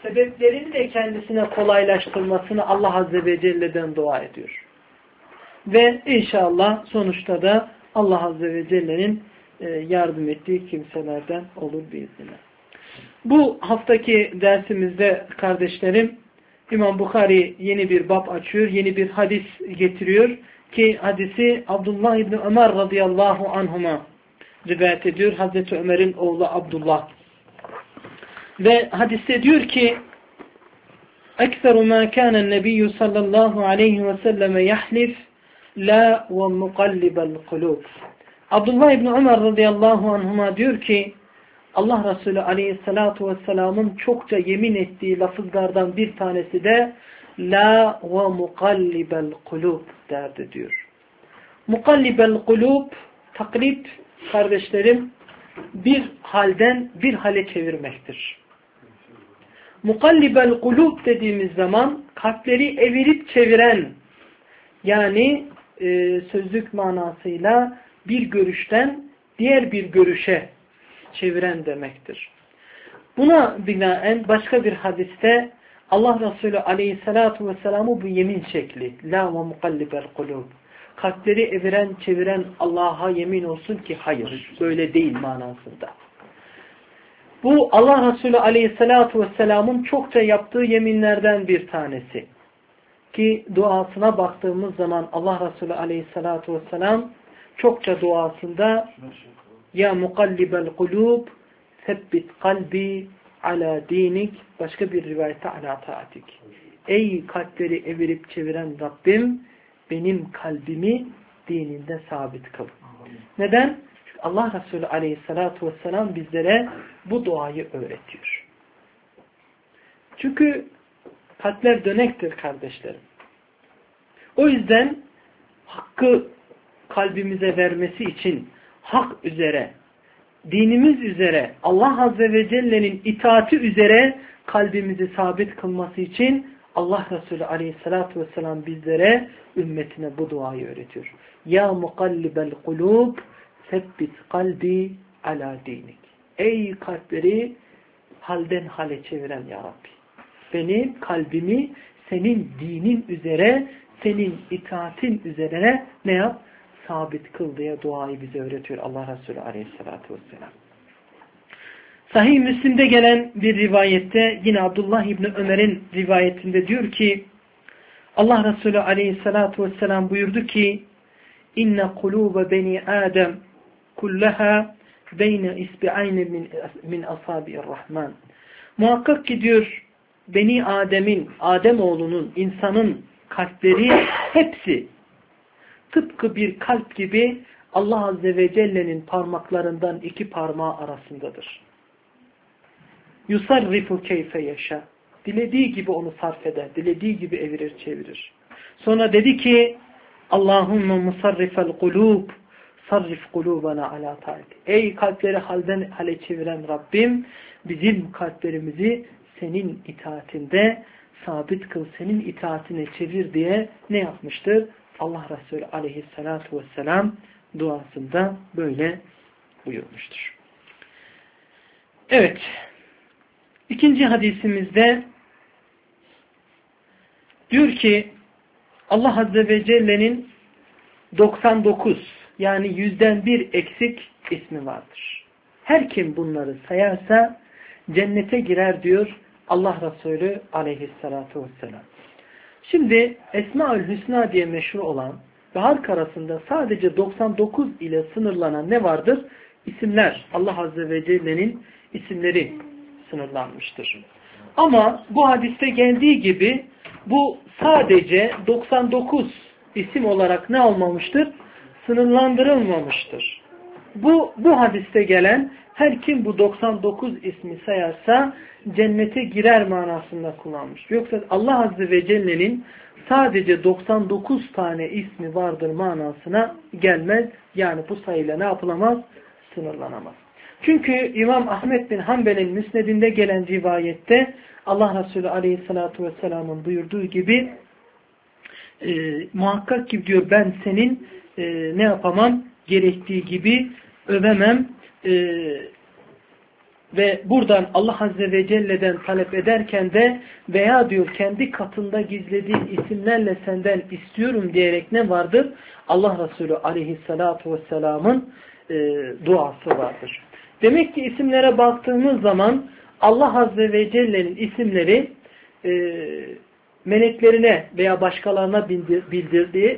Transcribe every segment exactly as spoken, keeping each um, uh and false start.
sebeplerini de kendisine kolaylaştırmasını Allah Azze ve Celle'den dua ediyor. Ve inşallah sonuçta da Allah Azze ve Celle'nin yardım ettiği kimselerden olur biiznillah. Bu haftaki dersimizde kardeşlerim İmam Bukhari yeni bir bab açıyor, yeni bir hadis getiriyor ki hadisi Abdullah İbni Ömer radıyallahu anhuma rivayet ediyor. Hazreti Ömer'in oğlu Abdullah. Ve hadiste diyor ki اَكْثَرُ مَا كَانَ النَّبِيُّ sallallahu aleyhi ve selleme yahlif la ve mukallibel kulub. Abdullah İbni Ömer radıyallahu anhuma diyor ki Allah Resulü aleyhissalatu vesselamın çokça yemin ettiği lafızlardan bir tanesi de la ve mukallibel kulub derdi diyor. Mukallibel kulub, taklip kardeşlerim bir halden bir hale çevirmektir. Mukallibel kulub dediğimiz zaman kalpleri evirip çeviren, yani e, sözlük manasıyla bir görüşten diğer bir görüşe çeviren demektir. Buna binaen başka bir hadiste Allah Resulü aleyhissalatu vesselam'ı bu yemin şekli la ve mukallibel kulub, kalpleri eviren çeviren Allah'a yemin olsun ki hayır, böyle değil manasında. Bu Allah Resulü aleyhissalatu vesselam'ın çokça yaptığı yeminlerden bir tanesi. Ki duasına baktığımız zaman Allah Resulü aleyhissalatu vesselam çokça duasında ya mukallibel kulub sebbit kalbi ala dinik, başka bir rivayette ala taatik. Ey kalpleri evirip çeviren Rabbim, benim kalbimi dininde sabit kıl. Neden? Çünkü Allah Resulü aleyhissalatu vesselam bizlere bu duayı öğretiyor. Çünkü kalpler dönektir kardeşlerim. O yüzden hakkı kalbimize vermesi için hak üzere, dinimiz üzere, Allah Azze ve Celle'nin itaati üzere kalbimizi sabit kılması için Allah Resulü Aleyhisselatü Vesselam bizlere, ümmetine bu duayı öğretiyor. Ya mukallibel kulub sebbit kalbi ala dinik. Ey kalpleri halden hale çeviren Ya Rabbi, benim kalbimi senin dinin üzere, senin itaatin üzerine ne yap? Sabit kıl diye duayı bize öğretiyor Allah Resulü Aleyhisselatü Vesselam. Sahih Müslim'de gelen bir rivayette, yine Abdullah İbni Ömer'in rivayetinde diyor ki Allah Resulü Aleyhisselatü Vesselam buyurdu ki inne kulube beni Adem kullaha beyne isbi'ayne min, min asabi'ir-Rahman. Muhakkak ki diyor Beni Adem'in, Ademoğlunun, insanın kalpleri hepsi tıpkı bir kalp gibi Allah Azze ve Celle'nin parmaklarından iki parmağı arasındadır. Yusarrifu keyfe yaşa. Dilediği gibi onu sarf eder. Dilediği gibi evirir çevirir. Sonra dedi ki Allahümme musarrifel kulub sarrif kulubana ala ta'at. Ey kalpleri halden hale çeviren Rabbim, bizim kalplerimizi senin itaatinde sabit kıl, senin itaatine çevir diye ne yapmıştır? Allah Resulü aleyhissalatu vesselam duasında böyle buyurmuştur. Evet. İkinci hadisimizde diyor ki Allah Azze ve Celle'nin doksan dokuz yani yüzden bir eksik ismi vardır. Her kim bunları sayarsa cennete girer diyor Allah Resulü aleyhissalatu vesselam. Şimdi Esma-ül Hüsna diye meşhur olan ve halk arasında sadece doksan dokuz ile sınırlanan ne vardır? İsimler. Allah Azze ve Celle'nin isimleri sınırlanmıştır. Ama bu hadiste geldiği gibi bu sadece doksan dokuz isim olarak ne olmamıştır? Sınırlandırılmamıştır. Bu, bu hadiste gelen her kim bu doksan dokuz ismi sayarsa cennete girer manasında kullanmış. Yoksa Allah Azze ve Celle'nin sadece doksan dokuz tane ismi vardır manasına gelmez. Yani bu sayıyla ne yapılamaz? Sınırlanamaz. Çünkü İmam Ahmed bin Hanbel'in müsnedinde gelen rivayette Allah Resulü Aleyhisselatü Vesselam'ın buyurduğu gibi e, muhakkak ki diyor ben senin e, ne yapamam? Gerektiği gibi övemem. E, ve buradan Allah Azze ve Celle'den talep ederken de veya diyor kendi katında gizlediğin isimlerle senden istiyorum diyerek ne vardır? Allah Resulü Aleyhissalatu vesselam'ın e, duası vardır. Demek ki isimlere baktığımız zaman Allah Azze ve Celle'nin isimleri e, meleklerine veya başkalarına bildirdiği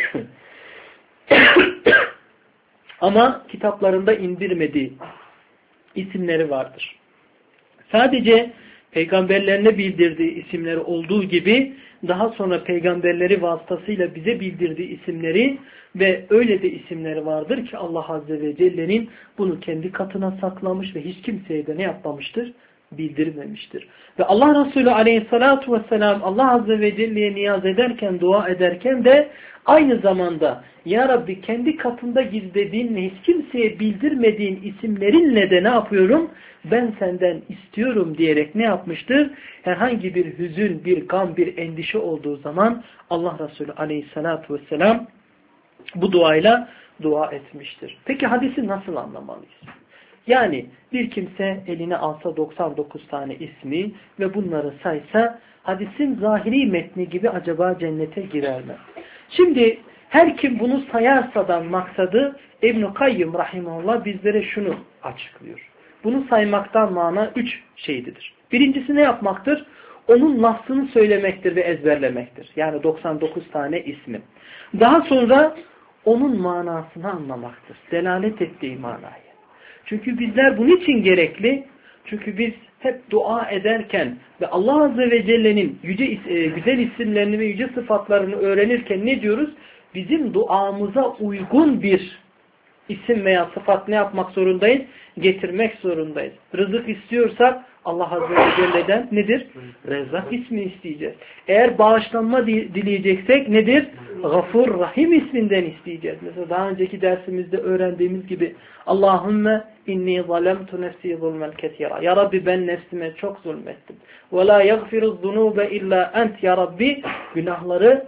ama kitaplarında indirmediği isimleri vardır. Sadece peygamberlerine bildirdiği isimleri olduğu gibi daha sonra peygamberleri vasıtasıyla bize bildirdiği isimleri ve öyle de isimleri vardır ki Allah Azze ve Celle'nin bunu kendi katına saklamış ve hiç kimseye de ne yapmamıştır? Bildirmemiştir. Ve Allah Resulü Aleyhissalatu vesselam Allah Azze ve Celle'ye niyaz ederken, dua ederken de aynı zamanda Ya Rabbi kendi katında gizlediğin ve hiç kimseye bildirmediğin isimlerinle de ne yapıyorum? Ben senden istiyorum diyerek ne yapmıştır? Herhangi bir hüzün, bir gam, bir endişe olduğu zaman Allah Resulü Aleyhissalatu vesselam bu duayla dua etmiştir. Peki hadisi nasıl anlamalıyız? Yani bir kimse eline alsa doksan dokuz tane ismi ve bunları saysa hadisin zahiri metni gibi acaba cennete girer mi? Şimdi her kim bunu sayarsadan maksadı İbn-i Kayyım Rahimullah bizlere şunu açıklıyor. Bunu saymaktan mana üç şeydidir. Birincisi ne yapmaktır? Onun lafzını söylemektir ve ezberlemektir. Yani doksan dokuz tane ismi. Daha sonra onun manasını anlamaktır. Delalet ettiği manayı. Çünkü bizler bunun için gerekli. Çünkü biz hep dua ederken ve Allah Azze ve Celle'nin yüce, e, güzel isimlerini ve yüce sıfatlarını öğrenirken ne diyoruz? Bizim duamıza uygun bir isim veya sıfat ne yapmak zorundayız? Getirmek zorundayız. Rızık istiyorsak Allah Azze ve Celle'den nedir? Rezzak ismi isteyeceğiz. Eğer bağışlanma dileyeceksek nedir? Gafur Rahim isminden isteyeceğiz. Mesela daha önceki dersimizde öğrendiğimiz gibi Allahümme inni zalemtu nefsi zulmen ketira. Ya Rabbi ben nefsime çok zulmettim. Ve la yagfiru zunube illa ent. Ya Rabbi günahları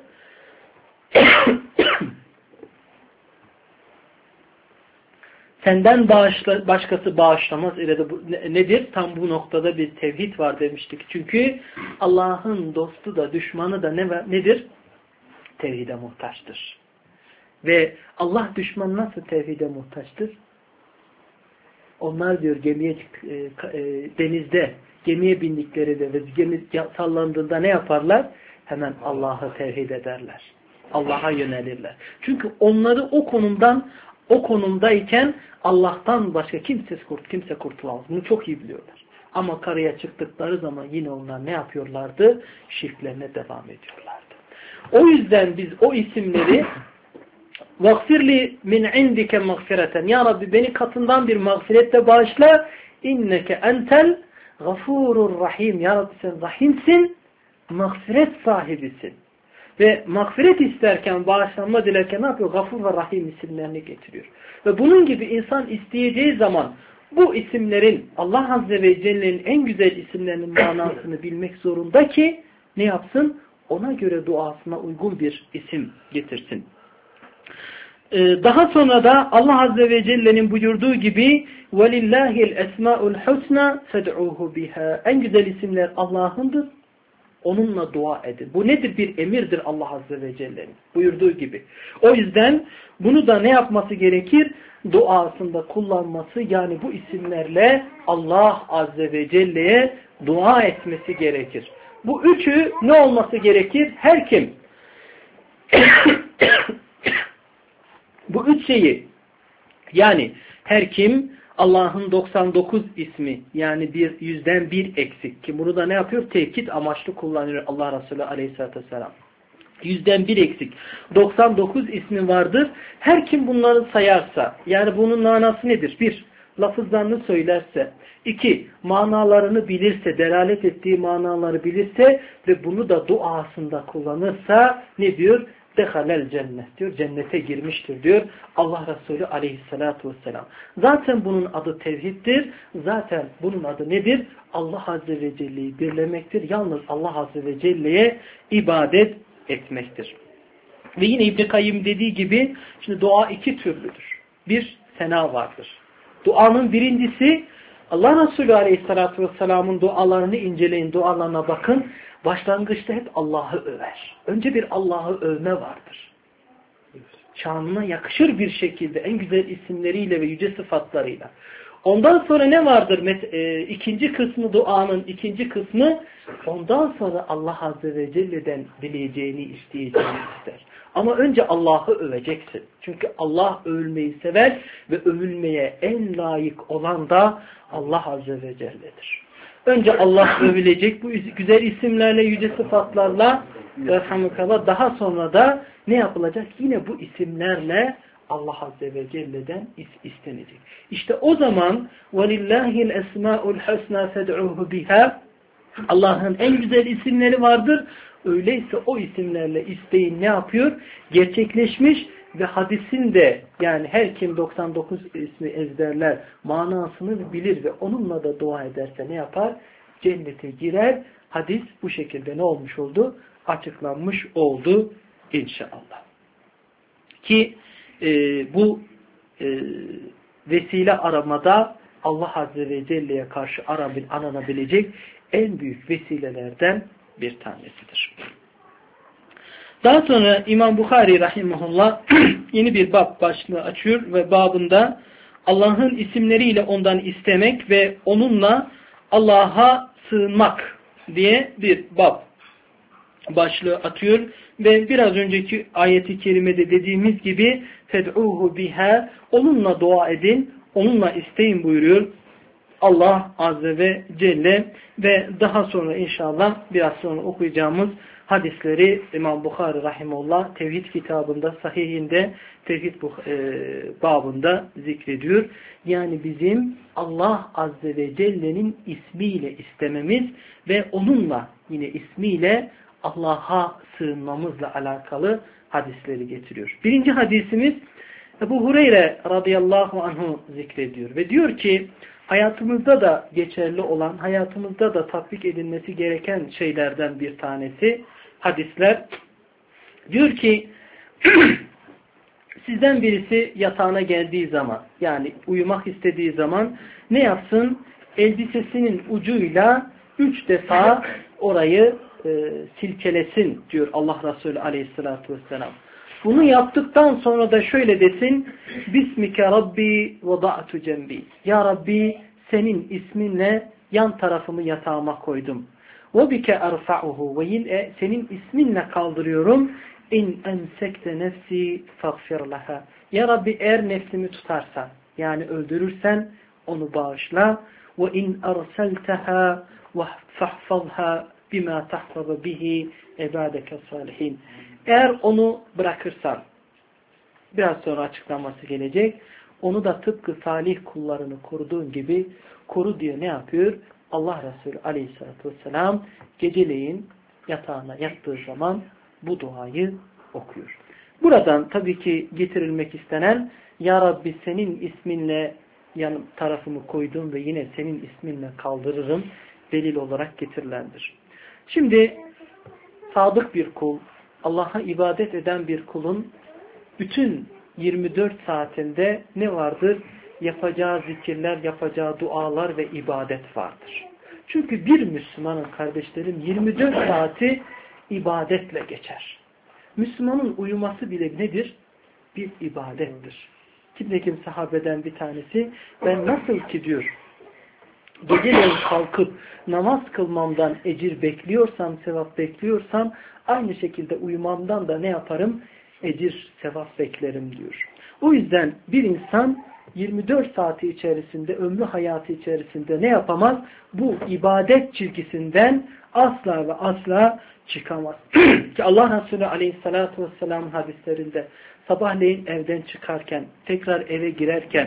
senden bağışla, başkası bağışlamaz ile de bu, nedir? Tam bu noktada bir tevhid var demiştik. Çünkü Allah'ın dostu da düşmanı da ne, nedir? Tevhide muhtaçtır. Ve Allah düşmanı nasıl tevhide muhtaçtır? Onlar diyor gemiye e, e, denizde gemiye bindikleri de ve gemi sallandığında ne yaparlar? Hemen Allah'ı tevhid ederler. Allah'a yönelirler. Çünkü onları o konumdan o konumdayken Allah'tan başka kimse, kurt, kimse kurtulamaz. Bunu çok iyi biliyorlar. Ama karaya çıktıkları zaman yine onlar ne yapıyorlardı? Şirklerine devam ediyorlardı. O yüzden biz o isimleri وَغْفِرْلِ مِنْ عِنْدِكَ مَغْفِرَةً Ya Rabbi beni katından bir mağfiretle bağışla. اِنَّكَ اَنْتَلْ غَفُورُ rahim. Ya Rabbi sen rahimsin, mağfiret sahibisin. Ve mağfiret isterken, bağışlanma dilerken ne yapıyor? Gafur ve Rahim isimlerini getiriyor. Ve bunun gibi insan isteyeceği zaman bu isimlerin Allah Azze ve Celle'nin en güzel isimlerinin manasını bilmek zorunda ki ne yapsın? Ona göre duasına uygun bir isim getirsin. Ee, daha sonra da Allah Azze ve Celle'nin buyurduğu gibi وَلِلَّهِ الْاَسْمَاءُ الْحُسْنَى فَدْعُوهُ بِهَا En güzel isimler Allah'ındır. Onunla dua edin. Bu nedir? Bir emirdir Allah Azze ve Celle'nin buyurduğu gibi. O yüzden bunu da ne yapması gerekir? Duasında kullanması, yani bu isimlerle Allah Azze ve Celle'ye dua etmesi gerekir. Bu üçü ne olması gerekir? Her kim bu üç şeyi, yani her kim Allah'ın doksan dokuz ismi, yani bir yüzden bir eksik ki bunu da ne yapıyor? Tekit amaçlı kullanıyor Allah Resulü Aleyhisselatü Vesselam. Yüzden bir eksik. doksan dokuz ismi vardır. Her kim bunları sayarsa, yani bunun manası nedir? Bir, lafızlarını söylerse. İki, manalarını bilirse, delalet ettiği manaları bilirse ve bunu da duasında kullanırsa ne diyor? Dehalel cennet diyor. Cennete girmiştir diyor Allah Resulü Aleyhisselatü Vesselam. Zaten bunun adı tevhiddir. Zaten bunun adı nedir? Allah Azze ve Celle'yi birlemektir. Yalnız Allah Azze ve Celle'ye ibadet etmektir. Ve yine İbn-i Kayyım dediği gibi şimdi dua iki türlüdür. Bir, sena vardır. Duanın birincisi Allah Resulü Aleyhisselatü Vesselam'ın dualarını inceleyin, dualarına bakın. Başlangıçta hep Allah'ı över. Önce bir Allah'ı övme vardır. Şanına yakışır bir şekilde en güzel isimleriyle ve yüce sıfatlarıyla. Ondan sonra ne vardır? E, ikinci kısmı duanın ikinci kısmı ondan sonra Allah Azze ve Celle'den dileyeceğini, isteyeceğini ister. Ama önce Allah'ı öveceksin. Çünkü Allah övülmeyi sever ve övülmeye en layık olan da Allah Azze ve Celle'dir. Önce Allah övülecek bu güzel isimlerle, yüce sıfatlarla daha sonra da ne yapılacak? Yine bu isimlerle Allah Azze ve Celle'den istenecek. İşte o zaman وَلِلَّهِ الْاَسْمَاءُ الْحَسْنَى فَدْعُوهُ بِهَا Allah'ın en güzel isimleri vardır. Öyleyse o isimlerle isteğin ne yapıyor? Gerçekleşmiş ve hadisin de yani her kim doksan dokuz ismi ezberler, manasını bilir ve onunla da dua ederse ne yapar? Cennete girer. Hadis bu şekilde ne olmuş oldu? Açıklanmış oldu inşallah. Ki e, bu e, vesile aramada Allah Azze ve Celle'ye karşı aranabilecek en büyük vesilelerden bir tanesidir. Daha sonra İmam Bukhari rahimahullah yeni bir bab başlığı açıyor ve babında Allah'ın isimleriyle ondan istemek ve onunla Allah'a sığınmak diye bir bab başlığı atıyor ve biraz önceki ayeti kerimede dediğimiz gibi fed'uhu biha onunla dua edin, onunla isteyin buyuruyor Allah Azze ve Celle ve daha sonra inşallah biraz sonra okuyacağımız hadisleri İmam Bukhari rahimullah Tevhid kitabında, sahihinde, Tevhid e, babında zikrediyor. Yani bizim Allah Azze ve Celle'nin ismiyle istememiz ve onunla yine ismiyle Allah'a sığınmamızla alakalı hadisleri getiriyor. Birinci hadisimiz Ebu Hureyre radıyallahu anhu zikrediyor ve diyor ki hayatımızda da geçerli olan, hayatımızda da tatbik edilmesi gereken şeylerden bir tanesi hadisler. Diyor ki sizden birisi yatağına geldiği zaman yani uyumak istediği zaman ne yapsın? Elbisesinin ucuyla üç defa orayı e, silkelesin diyor Allah Resulü aleyhissalatü vesselam. Bunu yaptıktan sonra da şöyle desin Bismike Rabbi vada'tu cembi. Ya Rabbi senin isminle yan tarafımı yatağıma koydum. Ve bike erfa'uhu ve yine senin isminle kaldırıyorum. İn emsekte nefsi faghfir laha. Ya Rabbi eğer nefsimi tutarsan yani öldürürsen onu bağışla. Ve in erselteha ve fahfazha bima tahfazu bihi ibadeke salihin. Eğer onu bırakırsan biraz sonra açıklaması gelecek. Onu da tıpkı salih kullarını koruduğun gibi koru diye ne yapıyor? Allah Resulü aleyhissalatü vesselam geceleyin yatağına yattığı zaman bu duayı okuyor. Buradan tabii ki getirilmek istenen Ya Rabbi senin isminle yan tarafımı koydum ve yine senin isminle kaldırırım delil olarak getirilendir. Şimdi sadık bir kul, Allah'a ibadet eden bir kulun bütün yirmi dört saatinde ne vardır? Yapacağı zikirler, yapacağı dualar ve ibadet vardır. Çünkü bir Müslümanın kardeşlerim yirmi dört saati ibadetle geçer. Müslümanın uyuması bile nedir? Bir ibadettir. Kim sahabeden bir tanesi ben nasıl ki diyor geceleyin kalkıp namaz kılmamdan ecir bekliyorsam, sevap bekliyorsam aynı şekilde uyumamdan da ne yaparım? Ecir, sevap beklerim diyor. O yüzden bir insan yirmi dört saati içerisinde, ömrü hayatı içerisinde ne yapamaz? Bu ibadet çizgisinden asla ve asla çıkamaz. Ki Allah Resulü aleyhissalatü vesselam hadislerinde sabahleyin evden çıkarken, tekrar eve girerken,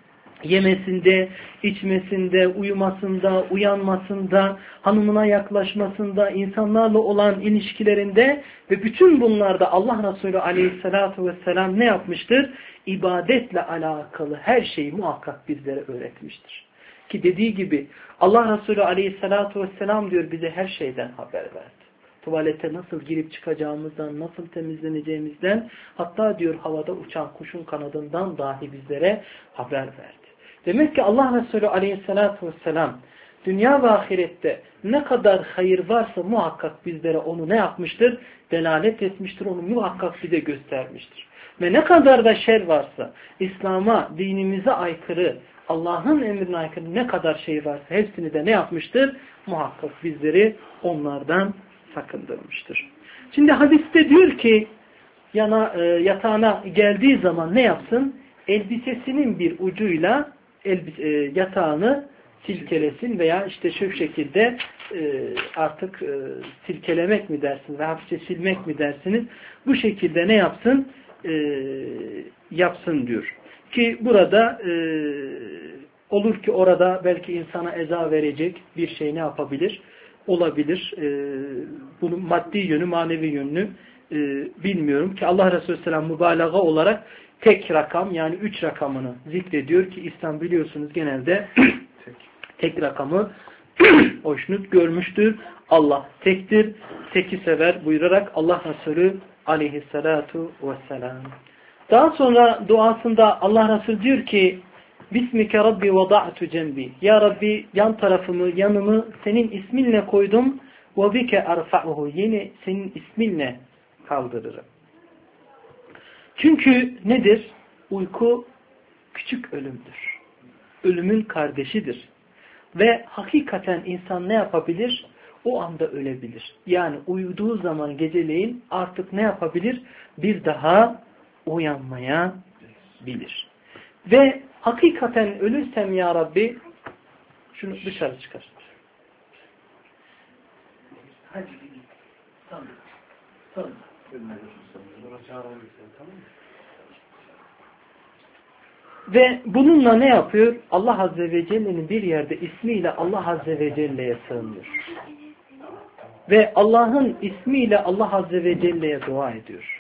yemesinde, içmesinde, uyumasında, uyanmasında, hanımına yaklaşmasında, insanlarla olan ilişkilerinde ve bütün bunlarda Allah Resulü aleyhissalatu vesselam ne yapmıştır? İbadetle alakalı her şeyi muhakkak bizlere öğretmiştir. Ki dediği gibi Allah Resulü aleyhissalatu vesselam diyor bize her şeyden haber verdi. Tuvalete nasıl girip çıkacağımızdan, nasıl temizleneceğimizden, hatta diyor havada uçan kuşun kanadından dahi bizlere haber verdi. Demek ki Allah Resulü aleyhissalatu vesselam dünya ve ahirette ne kadar hayır varsa muhakkak bizlere onu ne yapmıştır? Delalet etmiştir, onu muhakkak bize göstermiştir. Ve ne kadar da şer varsa, İslam'a, dinimize aykırı, Allah'ın emrine aykırı ne kadar şey varsa hepsini de ne yapmıştır? Muhakkak bizleri onlardan sakındırmıştır. Şimdi hadiste diyor ki yana, e, yatağına geldiği zaman ne yapsın? Elbisesinin bir ucuyla elbise, e, yatağını silkelesin veya işte şu şekilde e, artık e, silkelemek mi dersiniz ve hafifçe silmek mi dersiniz? Bu şekilde ne yapsın? E, yapsın diyor. Ki burada e, olur ki orada belki insana eza verecek bir şey ne yapabilir? Olabilir. E, bunun maddi yönü, manevi yönünü e, bilmiyorum ki Allah Resulü Selam mübalağa olarak tek rakam yani üç rakamını zikrediyor ki İslam biliyorsunuz genelde tek rakamı hoşnut görmüştür. Allah tektir, teki sever buyurarak Allah Resulü aleyhissalatu vesselam. Daha sonra duasında Allah Resulü diyor ki Bismike Rabbi vada'tu cembi. Ya Rabbi yan tarafımı, yanımı senin isminle koydum. Ve bike arfa'uhu. Yine senin isminle kaldırırım. Çünkü nedir? Uyku küçük ölümdür. Ölümün kardeşidir. Ve hakikaten insan ne yapabilir? O anda ölebilir. Yani uyuduğu zaman geceleyin artık ne yapabilir? Bir daha uyanmaya bilir. Ve hakikaten ölürsem ya Rabbi şunu dışarı çıkar. Hadi. Tamam. Tamam. Ve bununla ne yapıyor? Allah Azze ve Celle'nin bir yerde ismiyle Allah Azze ve Celle'ye sığınıyor. Ve Allah'ın ismiyle Allah Azze ve Celle'ye dua ediyor.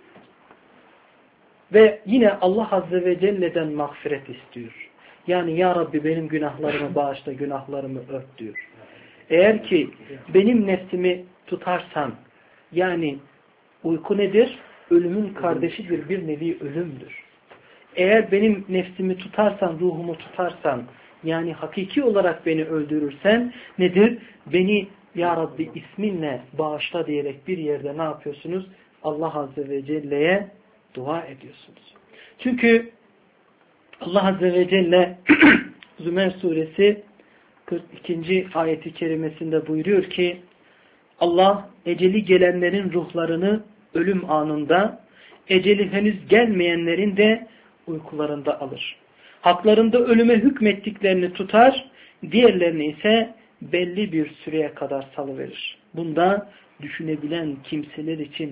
Ve yine Allah Azze ve Celle'den mağfiret istiyor. Yani ya Rabbi benim günahlarımı bağışla, günahlarımı ört diyor. Eğer ki benim nefsimi tutarsan, yani uyku nedir? Ölümün kardeşidir, bir nevi ölümdür. Eğer benim nefsimi tutarsan, ruhumu tutarsan, yani hakiki olarak beni öldürürsen nedir? Beni ya Rabbi isminle bağışla diyerek bir yerde ne yapıyorsunuz? Allah Azze ve Celle'ye dua ediyorsunuz. Çünkü Allah Azze ve Celle Zümer suresi kırk ikinci ayeti kerimesinde buyuruyor ki Allah eceli gelenlerin ruhlarını ölüm anında, eceli henüz gelmeyenlerin de uykularında alır. Haklarında ölüme hükmettiklerini tutar, diğerlerini ise belli bir süreye kadar salıverir. Bunda düşünebilen kimseler için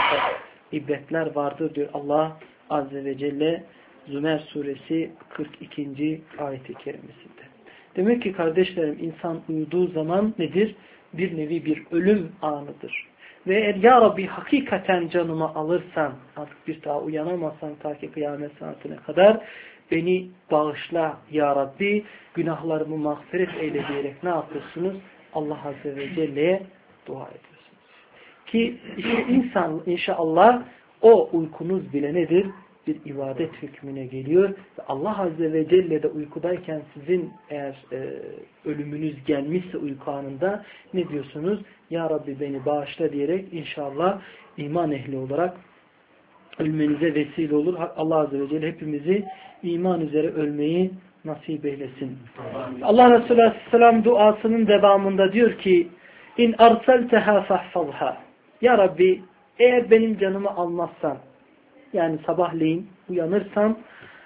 ibretler vardır diyor Allah Azze ve Celle Zümer suresi kırk ikinci ayeti kerimesinde. Demek ki kardeşlerim insan uyuduğu zaman nedir? Bir nevi bir ölüm anıdır. Ve eğer ya Rabbi hakikaten canımı alırsan, artık bir daha uyanamazsan ta ki kıyamet saatine kadar beni bağışla ya Rabbi, günahlarımı mağfiret eyle diyerek ne yapıyorsunuz? Allah Azze ve Celle'ye dua ediyorsunuz. Ki işte insan inşallah o uykunuz bile nedir? Bir ibadet hükmüne geliyor. Ve Allah Azze ve Celle de uykudayken sizin eğer e, ölümünüz gelmişse uyku anında ne diyorsunuz? Ya Rabbi beni bağışla diyerek inşallah iman ehli olarak ölmenize vesile olur. Allah Azze ve Celle hepimizi iman üzere ölmeyi nasip eylesin. Allah Resulü Aleyhisselam duasının devamında diyor ki İn arsalteha fahfazha. Ya Rabbi eğer benim canımı almazsan, yani sabahleyin uyanırsam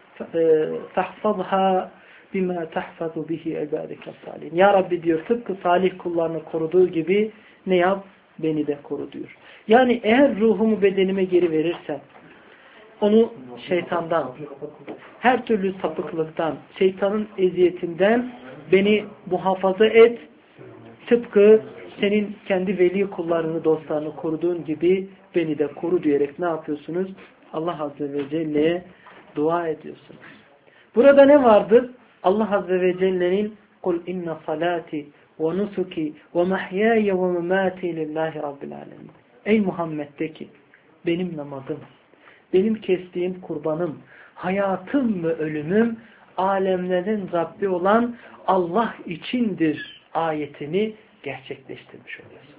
tahfazha bima tahfazu bihi ibadeke salihin. Ya Rabbi diyor tıpkı salih kullarını koruduğu gibi ne yap? Beni de koru diyor. Yani eğer ruhumu bedenime geri verirsen, onu şeytandan, her türlü sapıklıktan, şeytanın eziyetinden beni muhafaza et. Tıpkı senin kendi veli kullarını, dostlarını koruduğun gibi beni de koru diyerek ne yapıyorsunuz? Allah Azze ve Celle'ye dua ediyorsunuz. Burada ne vardır? Allah Azze ve Celle'nin قُلْ اِنَّ صَلَاتِ وَنُسُكِ وَمَحْيَايَ وَمَمَاتِ لِلّٰهِ رَبِّ الْعَالَمِينَ. Ey Muhammed de ki, benim namazım, benim kestiğim kurbanım, hayatım ve ölümüm alemlerin Rabbi olan Allah içindir ayetini gerçekleştirmiş oluyorsunuz.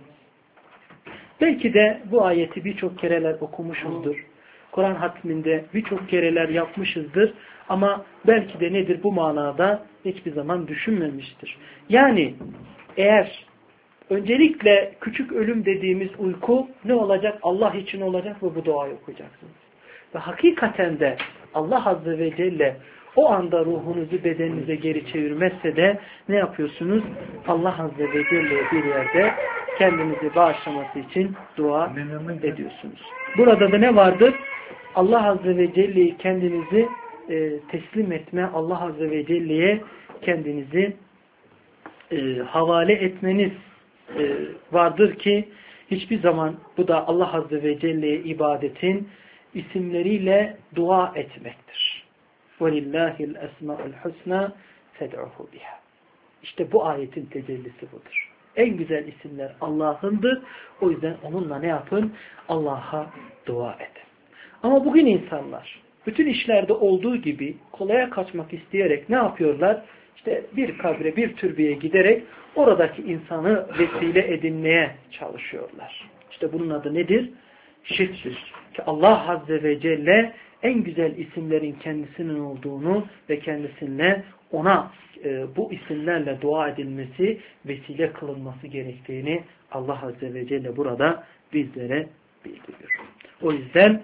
Belki de bu ayeti birçok kereler okumuşuzdur. Kur'an hatminde birçok kereler yapmışızdır. Ama belki de nedir bu manada hiçbir zaman düşünmemiştir. Yani eğer öncelikle küçük ölüm dediğimiz uyku ne olacak? Allah için olacak ve bu duayı okuyacaksınız. Ve hakikaten de Allah Azze ve Celle o anda ruhunuzu bedeninize geri çevirmezse de ne yapıyorsunuz? Allah Azze ve Celle'ye bir yerde kendinizi bağışlaması için dua ediyorsunuz. Burada da ne vardır? Allah Azze ve Celle'yi kendinizi e, teslim etme, Allah Azze ve Celle'ye kendinizi e, havale etmeniz e, vardır ki hiçbir zaman bu da Allah Azze ve Celle'ye ibadetin isimleriyle dua etmektir. وَلِلَّهِ الْأَسْمَاءُ الْحُسْنَى فَدْعُهُ بِهَا. İşte bu ayetin tecellisi budur. En güzel isimler Allah'ındır. O yüzden onunla ne yapın? Allah'a dua edin. Ama bugün insanlar bütün işlerde olduğu gibi kolaya kaçmak isteyerek ne yapıyorlar? İşte bir kabre, bir türbeye giderek oradaki insanı vesile edinmeye çalışıyorlar. İşte bunun adı nedir? Şirktür. Ki Allah Azze ve Celle en güzel isimlerin kendisinin olduğunu ve kendisine ona e, bu isimlerle dua edilmesi, vesile kılınması gerektiğini Allah Azze ve Celle burada bizlere bildiriyor. O yüzden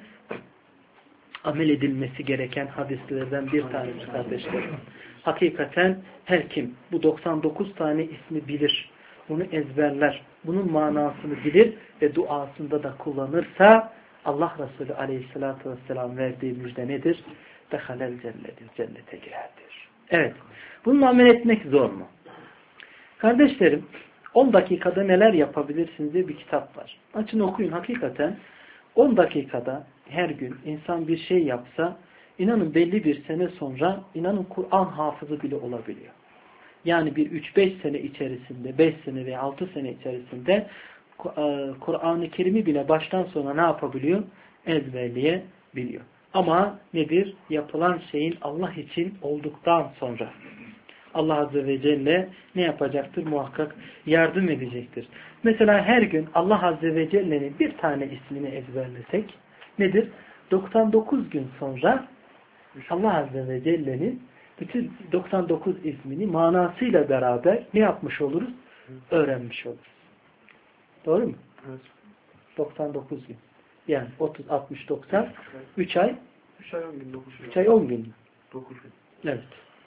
amel edilmesi gereken hadislerden bir tanesi kardeşlerim. Hakikaten her kim bu doksan dokuz tane ismi bilir, bunu ezberler, bunun manasını bilir ve duasında da kullanırsa Allah Resulü Aleyhisselatü Vesselam verdiği müjde nedir? Dehalel cennetin cennete girerdir. Evet. Bununla amel etmek zor mu? Kardeşlerim, on dakikada neler yapabilirsiniz diye bir kitap var. Açın okuyun hakikaten. on dakikada her gün insan bir şey yapsa, inanın belli bir sene sonra, inanın Kur'an hafızı bile olabiliyor. Yani bir üç beş sene içerisinde, beş sene veya altı sene içerisinde Kur'an-ı Kerim'i bile baştan sona ne yapabiliyor? Ezberleyebiliyor. Ama nedir? Yapılan şeyin Allah için olduktan sonra Allah Azze ve Celle ne yapacaktır? Muhakkak yardım edecektir. Mesela her gün Allah Azze ve Celle'nin bir tane ismini ezberlesek nedir? doksan dokuz gün sonra Allah Azze ve Celle'nin bütün doksan dokuz ismini manasıyla beraber ne yapmış oluruz? Öğrenmiş oluruz. Doğru mu? Evet. doksan dokuz gün. Yani otuz, altmış, doksan. üç ay. üç ay on gün. dokuz gün. üç ay on gün. dokuz gün. Evet.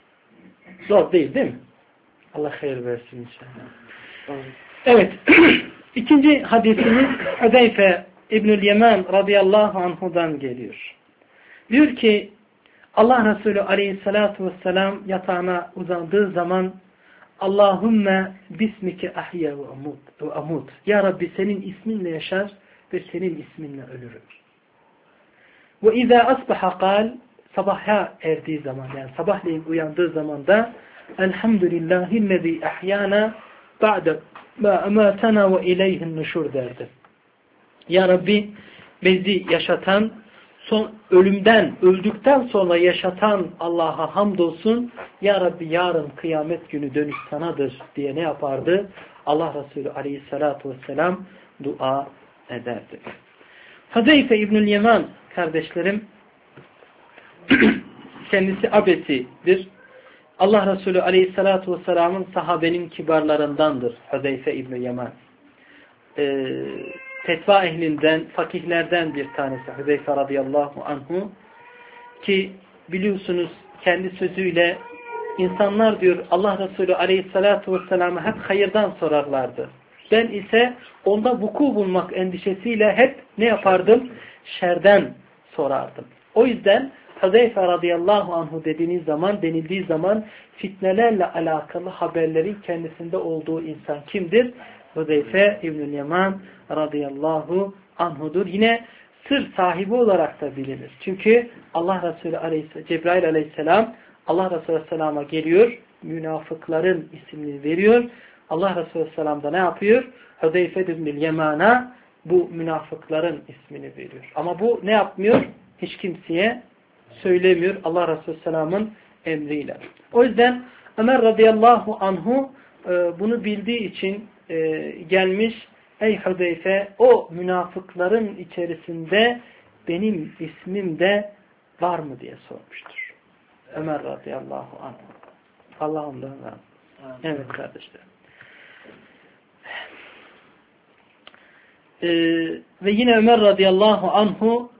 Zor değil değil mi? Allah hayır versin inşallah. Evet. İkinci hadisimiz Hudeyfe İbnül Yemen radıyallahu anhudan geliyor. Diyor ki Allah Resulü aleyhissalatu vesselam yatağına uzandığı zaman Allahümme bismike ahya ve amut, ve amut. Ya Rabbi senin isminle yaşar ve senin isminle ölürüm. Ve izâ asbaha kal, sabaha erdiği zaman yani sabahleyin uyandığı zaman da elhamdülillahillezî ahyana ba'de ma amatana ve ileyhin nuşur derdi. Ya Rabbi bizi yaşatan, son ölümden, öldükten sonra yaşatan Allah'a hamdolsun. Ya Rabbi yarın kıyamet günü dönüş sanadır diye ne yapardı? Allah Resulü aleyhissalatu vesselam dua ederdi. Hudeyfe İbnül Yemen kardeşlerim kendisi abesidir. Allah Resulü aleyhissalatu vesselamın sahabenin kibarlarındandır Hudeyfe İbnül Yemen. Ee, fetva ehlinden, fakihlerden bir tanesi Hudeyfe radıyallahu anhu ki biliyorsunuz kendi sözüyle insanlar diyor Allah Resulü aleyhissalatu vesselam'a hep hayırdan sorarlardı. Ben ise onda vuku bulmak endişesiyle hep ne yapardım? Şerden sorardım. O yüzden Hudeyfe radıyallahu anhu dediğiniz zaman, denildiği zaman fitnelerle alakalı haberlerin kendisinde olduğu insan kimdir? Hudeyfe İbnül Yemen radıyallahu anhudur. Yine sır sahibi olarak da bilinir. Çünkü Allah Resulü aleyhisselam, Cebrail aleyhisselam Allah Resulü aleyhisselama geliyor, münafıkların ismini veriyor. Allah Resulü aleyhisselam da ne yapıyor? Hudeyfe İbnül Yemen'a bu münafıkların ismini veriyor. Ama bu ne yapmıyor? Hiç kimseye söylemiyor. Allah Resulü aleyhisselamın emriyle. O yüzden Ömer radıyallahu anhu e, bunu bildiği için e, gelmiş, ey Hudeyfe, o münafıkların içerisinde benim ismim de var mı diye sormuştur. Ömer radıyallahu anhu. Allah ondan razı olsun. Evet kardeşler. Ee, ve yine Ömer radıyallahu anhu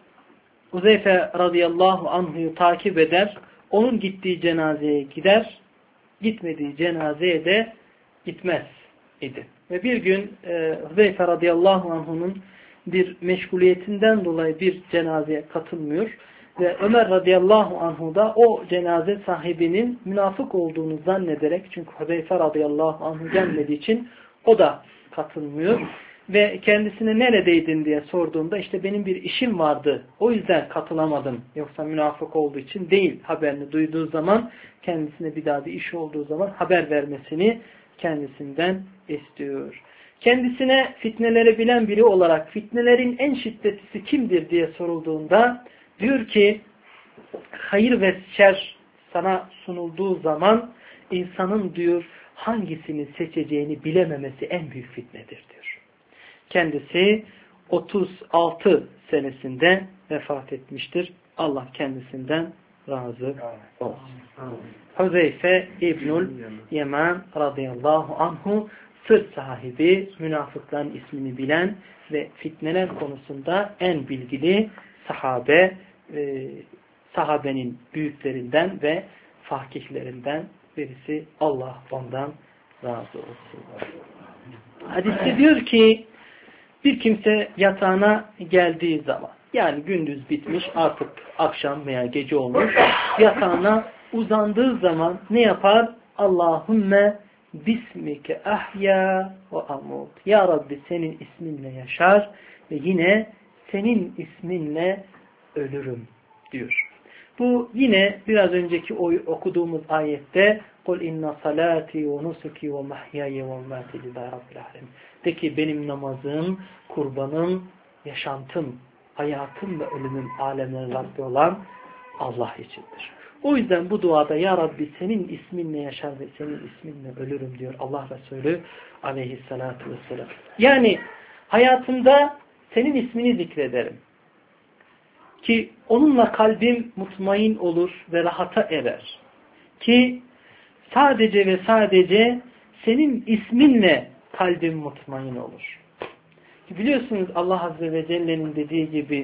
Huzeyfe radıyallahu anhu'yu takip eder. Onun gittiği cenazeye gider. Gitmediği cenazeye de gitmez idi. Ve bir gün e, Huzeyfe radıyallahu anhu'nun bir meşguliyetinden dolayı bir cenazeye katılmıyor. Ve Ömer radıyallahu anhu da o cenaze sahibinin münafık olduğunu zannederek, çünkü Huzeyfe radıyallahu anhu gelmediği için o da katılmıyor. Ve kendisine neredeydin diye sorduğunda işte benim bir işim vardı, o yüzden katılamadım, yoksa münafık olduğu için değil, haberini duyduğu zaman kendisine bir daha bir iş olduğu zaman haber vermesini kendisinden istiyor. Kendisine fitneleri bilen biri olarak fitnelerin en şiddetlisi kimdir diye sorulduğunda diyor ki hayır ve şer sana sunulduğu zaman insanın diyor hangisini seçeceğini bilememesi en büyük fitnedir diyor. Kendisi otuz altı senesinde vefat etmiştir. Allah kendisinden razı olsun. Huzeyfe İbnül Yeman radıyallahu anhu sır sahibi, münafıkların ismini bilen ve fitneler konusunda en bilgili sahabe, e, sahabenin büyüklerinden ve fakihlerinden birisi. Allah ondan razı olsun. Hadiste diyor ki bir kimse yatağına geldiği zaman, yani gündüz bitmiş artık akşam veya gece olmuş, yatağına uzandığı zaman ne yapar? Allahümme bismike ahya ve amut. Ya Rabbi senin isminle yaşar ve yine senin isminle ölürüm diyor. Bu yine biraz önceki okuduğumuz ayette قُلْ اِنَّ صَلَاتِي وَنُسُكِي وَمَحْيَايَ وَمَّاتِ لِلّٰهِ رَبِّ الْعَالَمِينَ. De ki benim namazım, kurbanım, yaşantım, hayatım ve ölümüm alemlerin Rabbi olan Allah içindir. O yüzden bu duada ya Rabbi senin isminle yaşar ve senin isminle ölürüm diyor Allah Resulü aleyhissalatu vesselam. Yani hayatımda senin ismini zikrederim. Ki onunla kalbim mutmain olur ve rahata erer. Ki sadece ve sadece senin isminle kalbim mutmain olur. Ki biliyorsunuz Allah Azze ve Celle'nin dediği gibi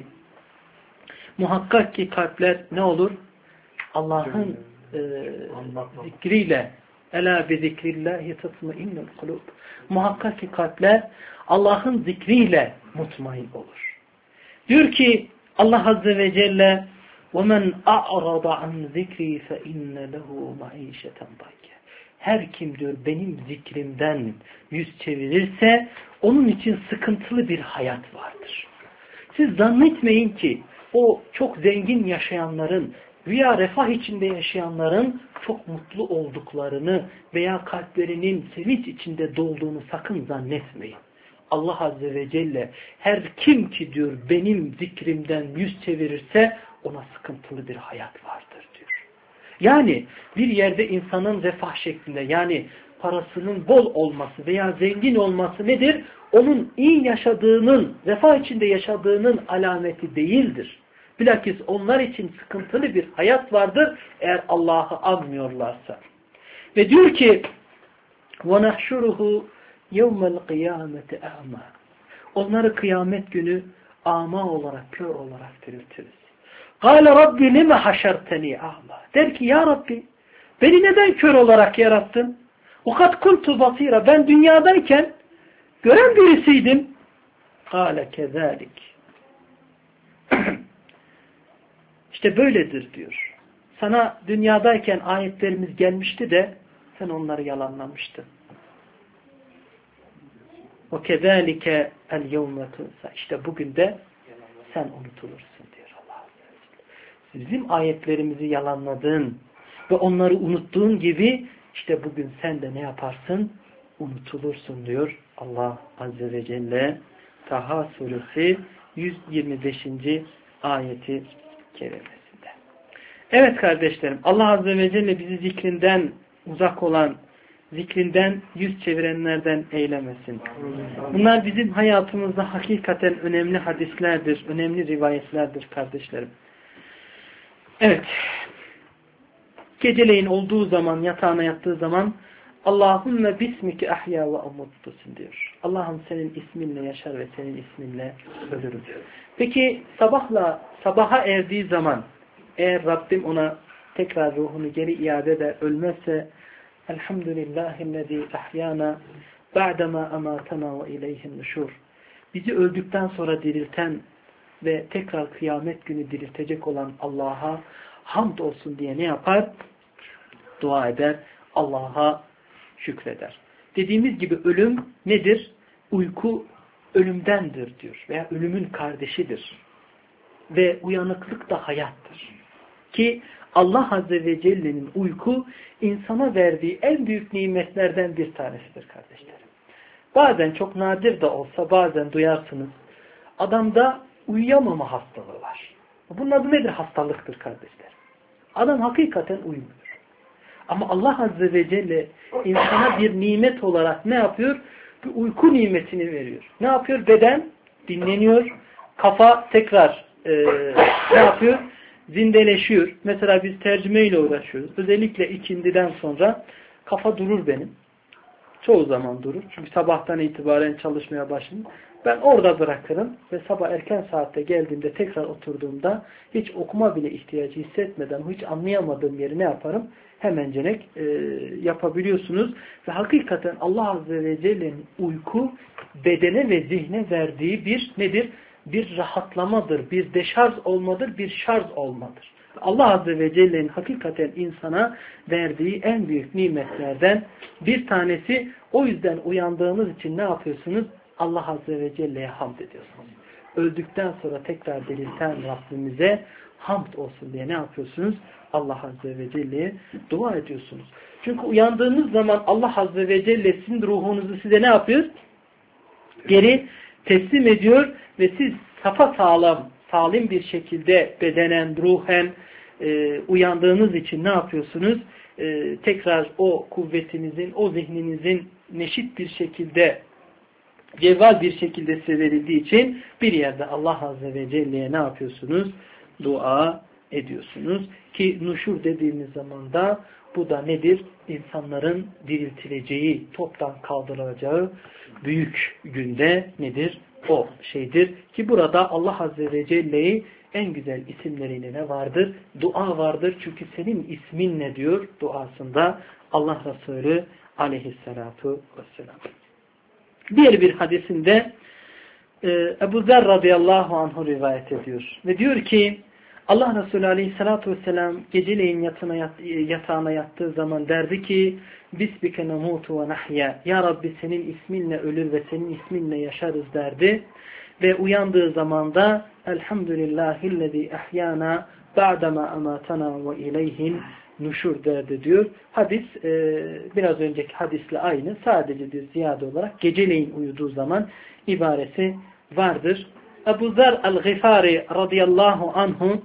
muhakkak ki kalpler ne olur? Allah'ın e, zikriyle Ela bi zikrillahi tatmainnul kulub. Muhakkak ki kalpler Allah'ın zikriyle mutmain olur. Diyor ki Allah Azze ve Celle وَمَنْ أَعْرَضَ عَنْ ذِكْرِي فَإِنَّ لَهُ مَعِيشَةً ضَيَّةً. Her kim diyor benim zikrimden yüz çevirirse onun için sıkıntılı bir hayat vardır. Siz zannetmeyin ki o çok zengin yaşayanların veya refah içinde yaşayanların çok mutlu olduklarını veya kalplerinin sevinç içinde dolduğunu sakın zannetmeyin. Allah Azze ve Celle her kim ki diyor benim zikrimden yüz çevirirse ona sıkıntılı bir hayat vardır diyor. Yani bir yerde insanın refah şeklinde, yani parasının bol olması veya zengin olması nedir? Onun iyi yaşadığının, refah içinde yaşadığının alameti değildir. Bilakis onlar için sıkıntılı bir hayat vardır eğer Allah'ı anmıyorlarsa. Ve diyor ki وَنَحْشُرُهُ يَوْمَ الْقِيَامَةِ اَعْمَى. Onları kıyamet günü ama olarak, kör olarak diriltiriz. قَالَ رَبِّ لِمَ حَشَرْتَنِي اَعْمَى. Der ki ya Rabbi beni neden kör olarak yarattın? وَقَدْ كُنْتُ بَصِيرًا. Ben dünyadayken gören birisiydim. قَالَ كَذَٰلِكِ. İşte böyledir diyor. Sana dünyadayken ayetlerimiz gelmişti de sen onları yalanlamıştın. وَكَذَٰلِكَ الْيَوْمَ تُنْسَى. İşte bugün de sen unutulursun diyor Allah Azze ve Celle. Bizim ayetlerimizi yalanladığın ve onları unuttuğun gibi işte bugün sen de ne yaparsın? Unutulursun diyor Allah Azze ve Celle. Taha suresi yüz yirmi beşinci ayeti kerimesinde. Evet kardeşlerim, Allah Azze ve Celle bizi zikrinden uzak olan, zikrinden yüz çevirenlerden eylemesin. Bunlar bizim hayatımızda hakikaten önemli hadislerdir, önemli rivayetlerdir kardeşlerim. Evet, geceleyin olduğu zaman, yatağına yattığı zaman Allahümme bismike ahya ve amuttusun diyor. Allah'ım senin isminle yaşar ve senin isminle ölürüm. Peki sabahla, sabaha erdiği zaman eğer Rabbim ona tekrar ruhunu geri iade eder, ölmezse elhamdülillahillezî ahyana ba'dema amatana ve ileyhin nuşur. Bizi öldükten sonra dirilten ve tekrar kıyamet günü diriltecek olan Allah'a hamd olsun diye ne yapar? Dua eder, Allah'a şükreder. Dediğimiz gibi ölüm nedir? Uyku ölümdendir diyor veya ölümün kardeşidir. Ve uyanıklık da hayattır. Ki Allah Azze ve Celle'nin uyku insana verdiği en büyük nimetlerden bir tanesidir kardeşlerim. Bazen çok nadir de olsa bazen duyarsınız. Adamda uyuyamama hastalığı var. Bunun adı nedir? Hastalıktır kardeşler. Adam hakikaten uyumuyor. Ama Allah Azze ve Celle insana bir nimet olarak ne yapıyor? Bir uyku nimetini veriyor. Ne yapıyor? Beden dinleniyor. Kafa tekrar e, ne yapıyor? Zindeleşiyor. Mesela biz tercümeyle uğraşıyoruz. Özellikle ikindiden sonra kafa durur benim. Çoğu zaman durur. Çünkü sabahtan itibaren çalışmaya başladım. Ben orada bırakırım ve sabah erken saatte geldiğimde tekrar oturduğumda hiç okuma bile ihtiyacı hissetmeden hiç anlayamadığım yeri ne yaparım? Hemencenek e, yapabiliyorsunuz. Ve hakikaten Allah Azze ve Celle'nin uyku bedene ve zihne verdiği bir nedir? Bir rahatlamadır, bir deşarj olmadır, bir şarj olmadır. Allah Azze ve Celle'nin hakikaten insana verdiği en büyük nimetlerden bir tanesi. O yüzden uyandığınız için ne yapıyorsunuz? Allah Azze ve Celle'ye hamd ediyorsunuz. Öldükten sonra tekrar dirilten Rabbimize hamd olsun diye ne yapıyorsunuz? Allah Azze ve Celle'ye dua ediyorsunuz. Çünkü uyandığınız zaman Allah Azze ve Celle sizin ruhunuzu size ne yapıyor? Geri teslim ediyor ve siz sapasağlam, salim bir şekilde bedenen, ruhen e, uyandığınız için ne yapıyorsunuz? E, tekrar o kuvvetinizin, o zihninizin neşit bir şekilde, cevval bir şekilde size verildiği için bir yerde Allah Azze ve Celle'ye ne yapıyorsunuz? Dua ediyorsunuz. Ki nuşur dediğimiz zaman da bu da nedir? İnsanların diriltileceği, toptan kaldırılacağı büyük günde nedir? O şeydir. Ki burada Allah Azze ve Celle'yi en güzel isimleriyle ne vardır? Dua vardır. Çünkü senin ismin ne diyor duasında Allah Resulü aleyhissalatu vesselam. Diğer bir hadisinde e, Ebu Zer radıyallahu anhu rivayet ediyor. Ve diyor ki Allah Resulü aleyhissalatu vesselam geceleyin yatağına, yat, yatağına yattığı zaman derdi ki Bisbike nemutu ve nahya. Ya Rabbi senin isminle ölür ve senin isminle yaşarız derdi. Ve uyandığı zaman da Elhamdülillahillezî ahyana ba'dema amatana ve ileyhin nuşur derdi diyor. Hadis e, biraz önceki hadisle aynı. Sadece bir ziyade olarak geceleyin uyuduğu zaman ibaresi vardır. Ebu Zer el-Gıfari radıyallahu anhu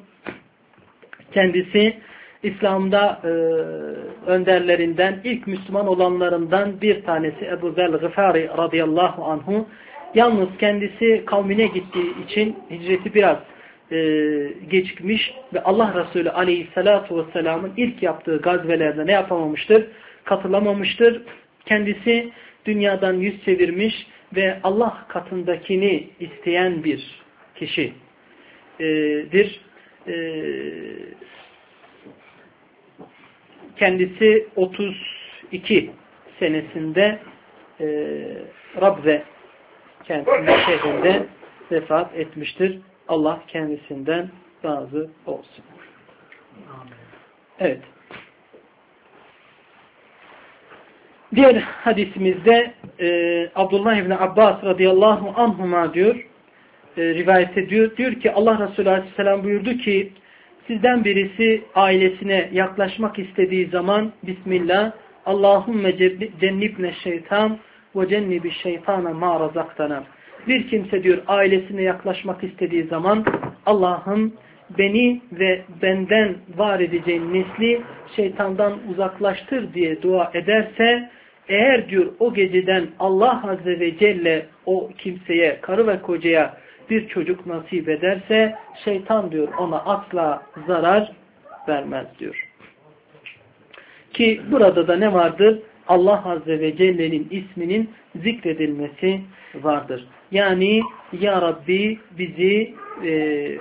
kendisi İslam'da e, önderlerinden, ilk Müslüman olanlarından bir tanesi Ebu Zer el-Gıfari radıyallahu anhu. Yalnız kendisi kavmine gittiği için hicreti biraz e, gecikmiş ve Allah Resulü aleyhissalatu vesselamın ilk yaptığı gazvelerde ne yapamamıştır? Katılamamıştır. Kendisi dünyadan yüz çevirmiş ve Allah katındakini isteyen bir kişidir. E, kendisi otuz iki senesinde e, Rabze kentinde şehrinde vefat etmiştir. Allah kendisinden razı olsun. Evet. Diğer hadisimizde e, Abdullah İbni Abbas radıyallahu anhuma diyor, e, rivayet ediyor. Diyor ki Allah Resulü aleyhisselam buyurdu ki sizden birisi ailesine yaklaşmak istediği zaman Bismillah Allahümme cennibne şeytan ve cennibi şeytana ma razaktana. Bir kimse diyor ailesine yaklaşmak istediği zaman Allah'ım beni ve benden var edeceğin nesli şeytandan uzaklaştır diye dua ederse, eğer diyor o geceden Allah Azze ve Celle o kimseye, karı ve kocaya bir çocuk nasip ederse, şeytan diyor ona asla zarar vermez diyor. Ki burada da ne vardır? Allah Azze ve Celle'nin isminin zikredilmesi vardır. Yani Ya Rabbi bizi e,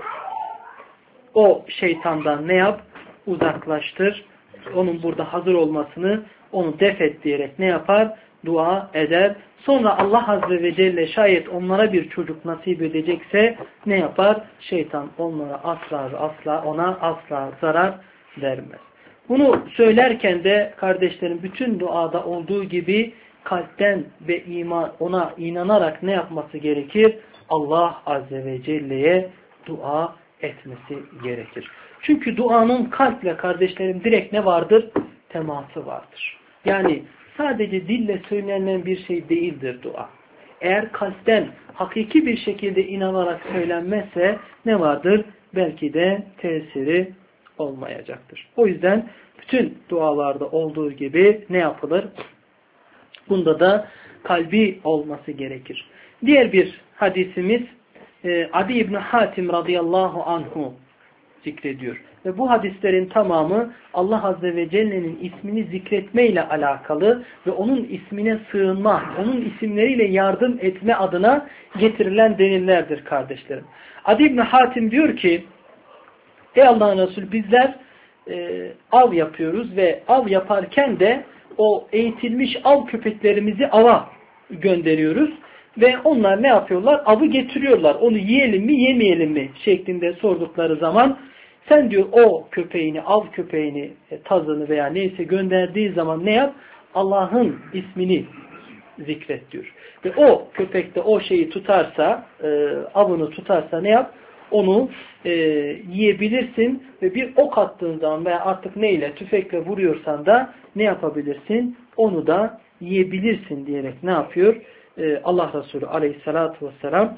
o şeytandan ne yap? Uzaklaştır. Onun burada hazır olmasını, onu def et diyerek ne yapar? Dua eder. Sonra Allah Azze ve Celle şayet onlara bir çocuk nasip edecekse ne yapar? Şeytan onlara asla ve asla, ona asla zarar vermez. Bunu söylerken de kardeşlerim bütün duada olduğu gibi kalpten ve iman, ona inanarak ne yapması gerekir? Allah Azze ve Celle'ye dua etmesi gerekir. Çünkü duanın kalple kardeşlerim direkt ne vardır? Teması vardır. Yani sadece dille söylenen bir şey değildir dua. Eğer kalpten hakiki bir şekilde inanarak söylenmezse ne vardır? Belki de tesiri olmayacaktır. O yüzden bütün dualarda olduğu gibi ne yapılır? Bunda da kalbi olması gerekir. Diğer bir hadisimiz e, Adi İbni Hatim radıyallahu anhu zikrediyor. Ve bu hadislerin tamamı Allah Azze ve Celle'nin ismini zikretmeyle alakalı ve onun ismine sığınma, onun isimleriyle yardım etme adına getirilen delillerdir kardeşlerim. Adi İbni Hatim diyor ki, ey Allah'ın Resulü bizler e, av yapıyoruz ve av yaparken de o eğitilmiş av köpeklerimizi ava gönderiyoruz. Ve onlar ne yapıyorlar? Avı getiriyorlar. Onu yiyelim mi yemeyelim mi şeklinde sordukları zaman sen diyor o köpeğini, av köpeğini, tazını veya neyse gönderdiği zaman ne yap? Allah'ın ismini zikret diyor. Ve o köpek de o şeyi tutarsa, e, avını tutarsa ne yap? Onu e, yiyebilirsin ve bir ok attığın zaman veya artık neyle, tüfekle vuruyorsan da ne yapabilirsin? Onu da yiyebilirsin diyerek ne yapıyor? Ee, Allah Resulü aleyhissalatu vesselam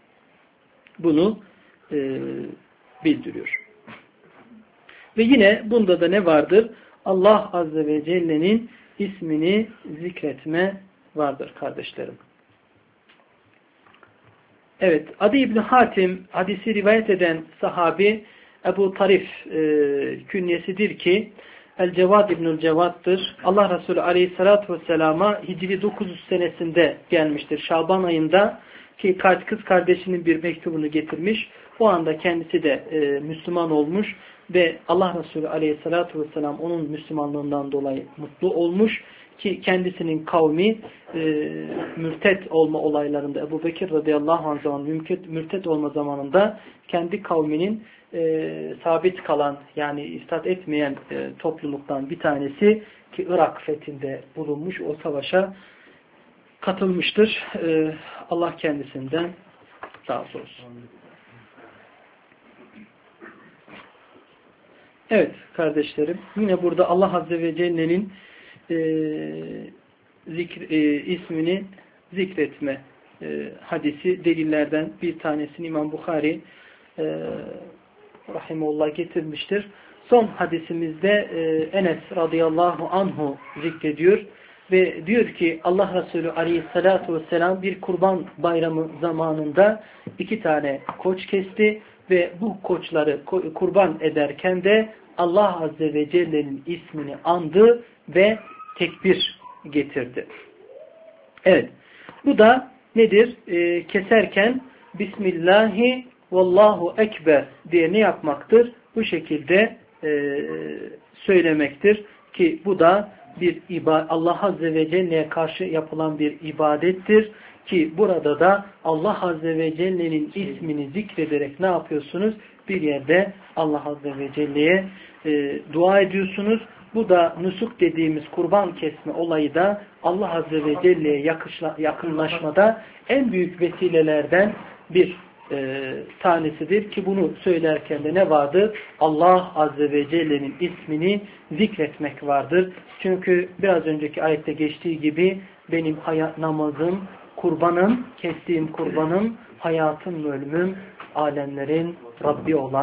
bunu e, bildiriyor. Ve yine bunda da ne vardır? Allah Azze ve Celle'nin ismini zikretme vardır kardeşlerim. Evet, Adi İbni Hatim hadisi rivayet eden sahabi Ebu Tarif e, künyesidir ki El-Cevad İbnül Cevad'dır. Allah Resulü Aleyhisselatü Vesselam'a Hicri dokuz yüz senesinde gelmiştir. Şaban ayında ki kız kardeşinin bir mektubunu getirmiş. O anda kendisi de e, Müslüman olmuş ve Allah Resulü Aleyhisselatü Vesselam onun Müslümanlığından dolayı mutlu olmuş ki kendisinin kavmi e, mürtet olma olaylarında Ebu Bekir radıyallahu anh zaman mürtet, mürtet olma zamanında kendi kavminin e, sabit kalan yani istat etmeyen e, topluluktan bir tanesi ki Irak fethinde bulunmuş, o savaşa katılmıştır. E, Allah kendisinden razı olsun. Evet kardeşlerim, yine burada Allah Azze ve Celle'nin e, zikr, e, ismini zikretme e, hadisi delillerden bir tanesini İmam Bukhari e, rahimullah getirmiştir. Son hadisimizde e, Enes radıyallahu anhu zikrediyor ve diyor ki Allah Resulü aleyhissalatu vesselam bir kurban bayramı zamanında iki tane koç kesti ve bu koçları kurban ederken de Allah Azze ve Celle'nin ismini andı ve tekbir getirdi. Evet. Bu da nedir? E, keserken Bismillahi Vallahu Ekber diye ne yapmaktır? Bu şekilde e, söylemektir. Ki bu da bir Allah Azze ve Celle'ye karşı yapılan bir ibadettir. Ki burada da Allah Azze ve Celle'nin ismini zikrederek ne yapıyorsunuz? Bir yerde Allah Azze ve Celle'ye e, dua ediyorsunuz. Bu da nusuk dediğimiz kurban kesme olayı da Allah Azze ve Celle'ye yakınlaşmada en büyük vesilelerden bir e, tanesidir. Ki bunu söylerken de ne vardır? Allah Azze ve Celle'nin ismini zikretmek vardır. Çünkü biraz önceki ayette geçtiği gibi benim hayat namazım, kurbanım, kestiğim kurbanım, hayatım, ölümüm, alemlerin Rabbi olan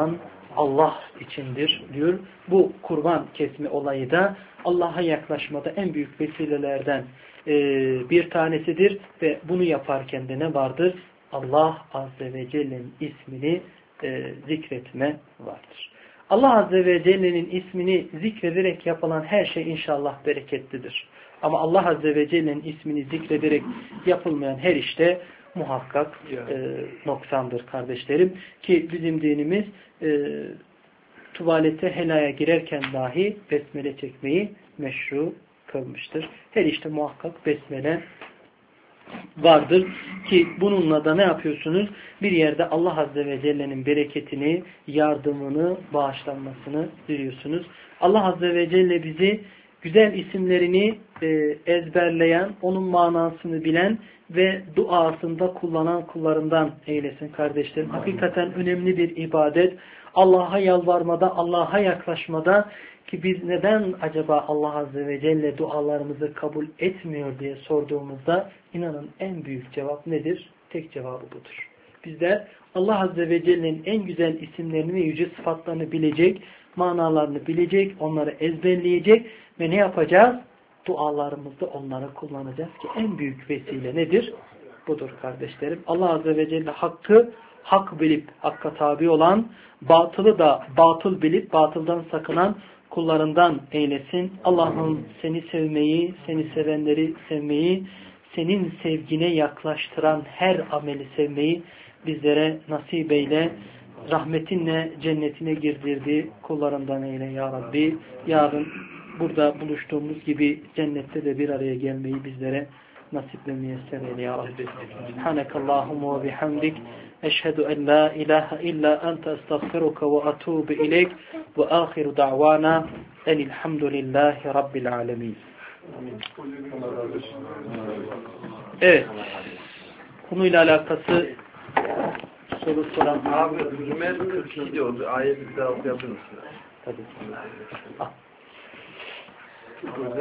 Allah içindir diyor. Bu kurban kesme olayı da Allah'a yaklaşmada en büyük vesilelerden e, bir tanesidir ve bunu yaparken de ne vardır? Allah Azze ve Celle'nin ismini e, zikretme vardır. Allah Azze ve Celle'nin ismini zikrederek yapılan her şey inşallah bereketlidir. Ama Allah Azze ve Celle'nin ismini zikrederek yapılmayan her işte muhakkak e, noksandır kardeşlerim. Ki bizim dinimiz e, tuvalete helaya girerken dahi besmele çekmeyi meşru kılmıştır. Her işte muhakkak besmele vardır ki bununla da ne yapıyorsunuz? Bir yerde Allah Azze ve Celle'nin bereketini, yardımını, bağışlanmasını diliyorsunuz. Allah Azze ve Celle bizi güzel isimlerini e, ezberleyen, onun manasını bilen ve duasında kullanan kullarından eylesin kardeşlerim. Hakikaten önemli bir ibadet. Allah'a yalvarmada, Allah'a yaklaşmada ki biz neden acaba Allah Azze ve Celle dualarımızı kabul etmiyor diye sorduğumuzda inanın en büyük cevap nedir? Tek cevabı budur. Bizler Allah Azze ve Celle'nin en güzel isimlerini ve yüce sıfatlarını bilecek, manalarını bilecek, onları ezberleyecek ve ne yapacağız? Dualarımızda onları kullanacağız ki en büyük vesile nedir? Budur kardeşlerim. Allah Azze ve Celle hakkı hak bilip hakka tabi olan, batılı da batıl bilip batıldan sakınan kullarından eylesin. Allah'ım seni sevmeyi, seni sevenleri sevmeyi, senin sevgine yaklaştıran her ameli sevmeyi bizlere nasip eyle. Rahmetinle cennetine girdirdi kullarından eyle ya Rabbi. Yarın burada buluştuğumuz gibi cennette de bir araya gelmeyi bizlere nasip ve müyesser eyle ya Rabbi. Subhanakallahumma ve bihamdik. Eşhedü en la ilahe illa ente estağfiruke ve atubu ileyk ve ahiru da'vana enilhamdülillahi rabbil alemin. Evet. Konuyla alakası soru soran. Abi Zümer kırk iki diyor. Bir ayet bir daha okuyabilir misin? Tabii. Ah.